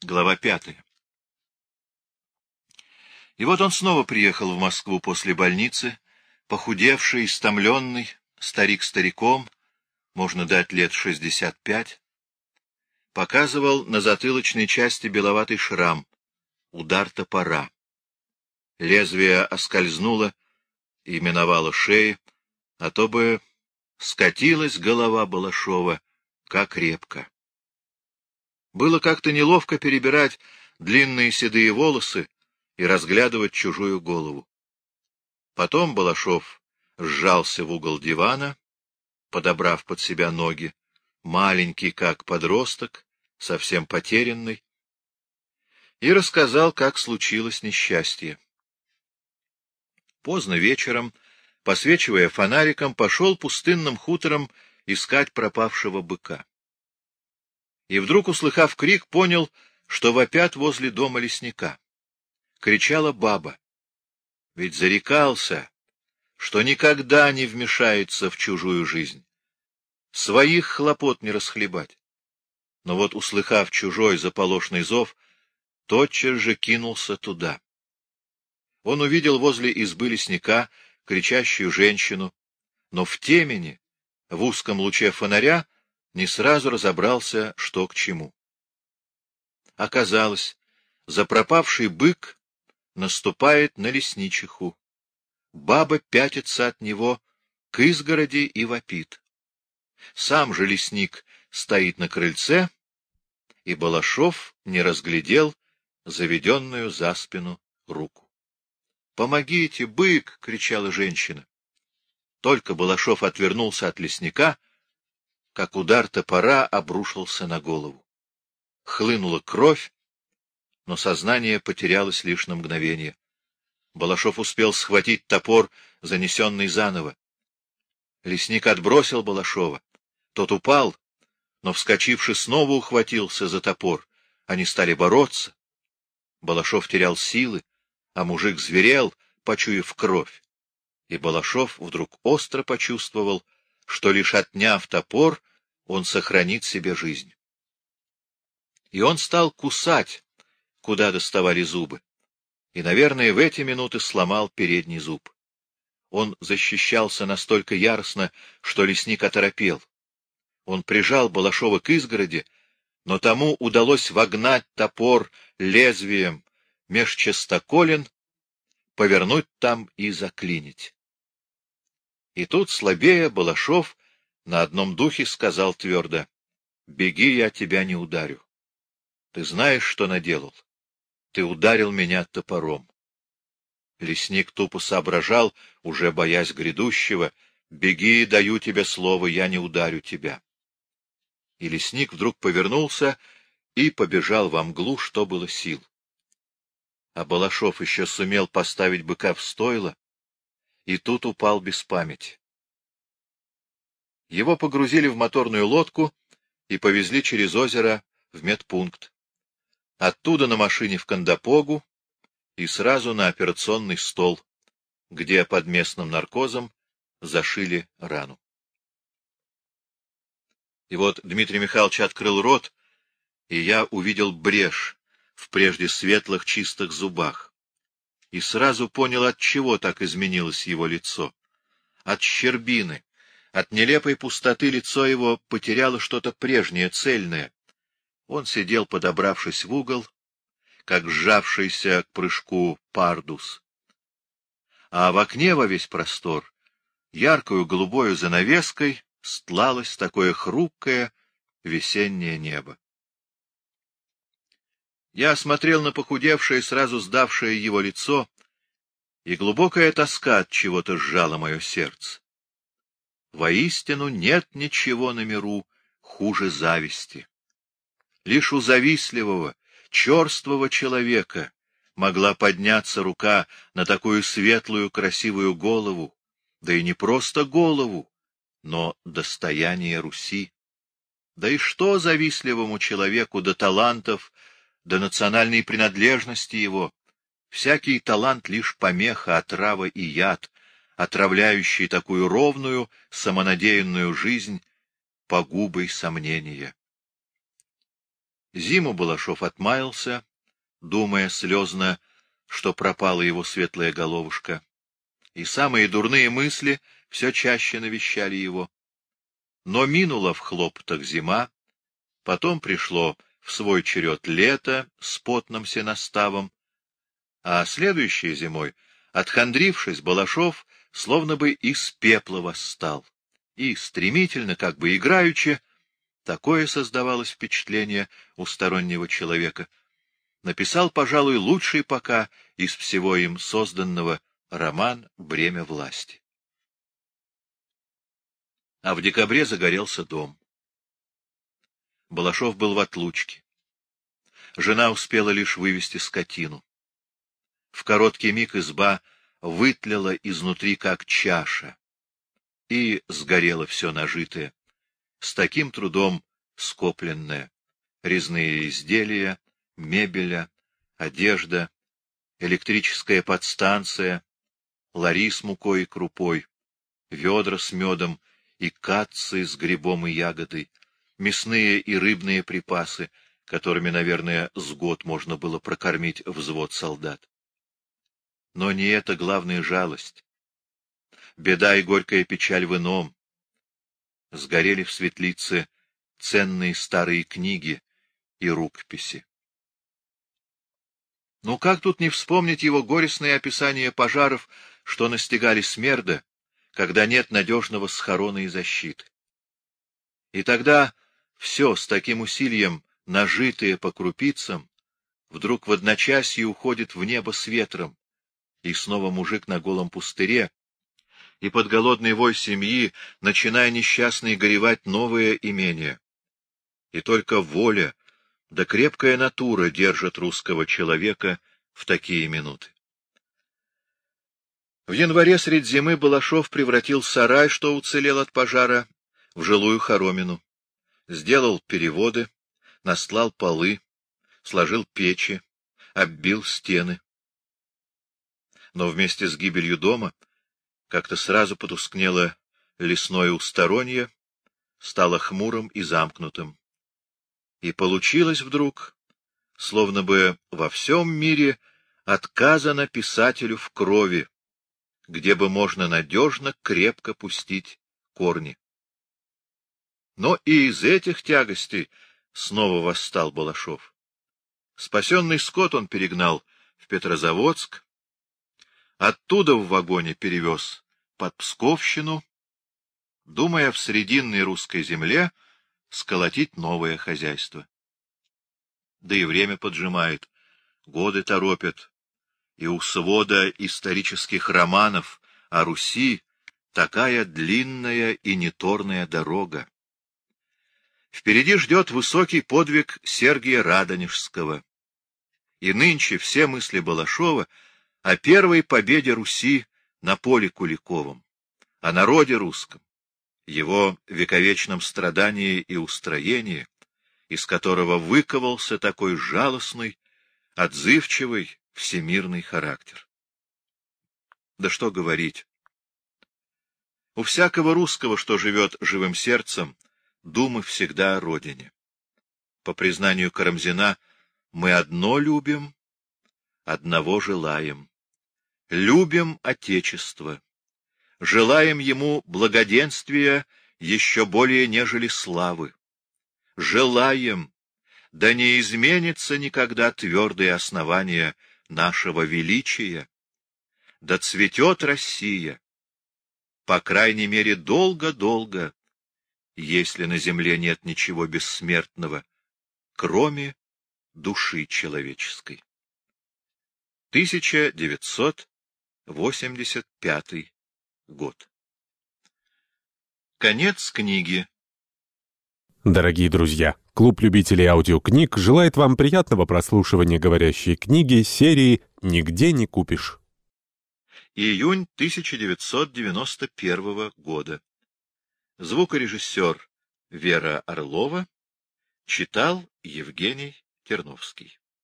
Глава 5. И вот он снова приехал в Москву после больницы, похудевший, истомленный, старик стариком, можно дать лет 65, показывал на затылочной части беловатый шрам, удар топора. Лезвие оскользнуло и миновало шеи, а то бы скатилась голова Балашова, как репка. Было как-то неловко перебирать длинные седые волосы и разглядывать чужую голову. Потом Балашов сжался в угол дивана, подобрав под себя ноги, маленький, как подросток, совсем потерянный, и рассказал, как случилось несчастье. Поздно вечером, посвечивая фонариком, пошел пустынным хутором искать пропавшего быка. И вдруг, услыхав крик, понял, что вопят возле дома лесника. Кричала баба. Ведь зарекался, что никогда не вмешается в чужую жизнь. Своих хлопот не расхлебать. Но вот, услыхав чужой заполошный зов, тотчас же кинулся туда. Он увидел возле избы лесника кричащую женщину, но в темени, в узком луче фонаря, не сразу разобрался, что к чему. Оказалось, запропавший бык наступает на лесничиху. Баба пятится от него к изгороди и вопит. Сам же лесник стоит на крыльце, и Балашов не разглядел заведенную за спину руку. — Помогите, бык! — кричала женщина. Только Балашов отвернулся от лесника, как удар топора обрушился на голову. Хлынула кровь, но сознание потерялось лишь на мгновение. Балашов успел схватить топор, занесенный заново. Лесник отбросил Балашова. Тот упал, но, вскочивши, снова ухватился за топор. Они стали бороться. Балашов терял силы, а мужик зверел, почуяв кровь. И Балашов вдруг остро почувствовал, что, лишь отняв топор, он сохранит себе жизнь. И он стал кусать, куда доставали зубы. И, наверное, в эти минуты сломал передний зуб. Он защищался настолько яростно, что лесник оторопел. Он прижал Балашова к изгороди, но тому удалось вогнать топор лезвием меж частоколен, повернуть там и заклинить. И тут, слабея, Балашов на одном духе сказал твердо: — Беги, я тебя не ударю. Ты знаешь, что наделал? Ты ударил меня топором. Лесник тупо соображал, уже боясь грядущего: — Беги, даю тебе слово, я не ударю тебя. И лесник вдруг повернулся и побежал во мглу, что было сил. А Балашов еще сумел поставить быка в стойло, и тут упал без памяти. Его погрузили в моторную лодку и повезли через озеро в медпункт. Оттуда на машине в Кондопогу и сразу на операционный стол, где под местным наркозом зашили рану. И вот Дмитрий Михайлович открыл рот, и я увидел брешь в прежде светлых чистых зубах. И сразу понял, от чего так изменилось его лицо. От щербины, от нелепой пустоты лицо его потеряло что-то прежнее, цельное. Он сидел, подобравшись в угол, как сжавшийся к прыжку пардус. А в окне во весь простор, яркою голубою занавеской, стлалось такое хрупкое весеннее небо. Я смотрел на похудевшее, сразу сдавшее его лицо, и глубокая тоска от чего-то сжала мое сердце. Воистину нет ничего на миру хуже зависти. Лишь у завистливого, черствого человека могла подняться рука на такую светлую, красивую голову, да и не просто голову, но достояние Руси. Да и что завистливому человеку до талантов, до национальной принадлежности его? Всякий талант — лишь помеха, отрава и яд, отравляющий такую ровную, самонадеянную жизнь погубой сомнения. Зиму Балашов отмаялся, думая слезно, что пропала его светлая головушка, и самые дурные мысли все чаще навещали его. Но минула в хлопотах зима, потом пришло в свой черед лето с потным сеноставом, а следующей зимой, отхандрившись, Балашов словно бы из пепла восстал, и стремительно, как бы играючи, такое создавалось впечатление у стороннего человека, написал, пожалуй, лучший пока из всего им созданного роман «Бремя власти». А в декабре загорелся дом. Балашов был в отлучке. Жена успела лишь вывести скотину. В короткий миг изба вытлела изнутри, как чаша, и сгорело все нажитое, с таким трудом скопленное: резные изделия, мебеля, одежда, электрическая подстанция, лари с мукой и крупой, ведра с медом и катцы с грибом и ягодой, мясные и рыбные припасы, которыми, наверное, с год можно было прокормить взвод солдат. Но не это главная жалость. Беда и горькая печаль в ином. Сгорели в светлице ценные старые книги и рукописи. Ну как тут не вспомнить его горестное описание пожаров, что настигали Смерда, когда нет надежного схорона и защиты? И тогда все с таким усилием, нажитое по крупицам, вдруг в одночасье уходит в небо с ветром, и снова мужик на голом пустыре, и под голодный вой семьи, начиная несчастный горевать новое имение. И только воля да крепкая натура держат русского человека в такие минуты. В январе средь зимы Балашов превратил сарай, что уцелел от пожара, в жилую хоромину, сделал переводы, настлал полы, сложил печи, оббил стены. Но вместе с гибелью дома как-то сразу потускнело лесное усторонье, стало хмурым и замкнутым. И получилось вдруг, словно бы во всем мире отказано писателю в крови, где бы можно надежно, крепко пустить корни. Но и из этих тягостей снова восстал Балашов. Спасенный скот он перегнал в Петрозаводск, оттуда в вагоне перевез под Псковщину, думая в срединной русской земле сколотить новое хозяйство. Да и время поджимает, годы торопят, и у свода исторических романов о Руси такая длинная и неторная дорога. Впереди ждет высокий подвиг Сергия Радонежского. И нынче все мысли Балашова о первой победе Руси на поле Куликовом, о народе русском, его вековечном страдании и устроении, из которого выковался такой жалостный, отзывчивый, всемирный характер. Да что говорить. У всякого русского, что живет живым сердцем, думы всегда о родине. По признанию Карамзина, мы одно любим, одного желаем. Любим Отечество, желаем ему благоденствия еще более, нежели славы. Желаем, да не изменится никогда твердые основания нашего величия, да цветет Россия, по крайней мере, долго-долго, если на земле нет ничего бессмертного, кроме души человеческой. 1985 год. Конец книги. Дорогие друзья, клуб любителей аудиокниг желает вам приятного прослушивания говорящей книги серии «Нигде не купишь». Июнь 1991 года. Звукорежиссер Вера Орлова читал Евгений Терновский.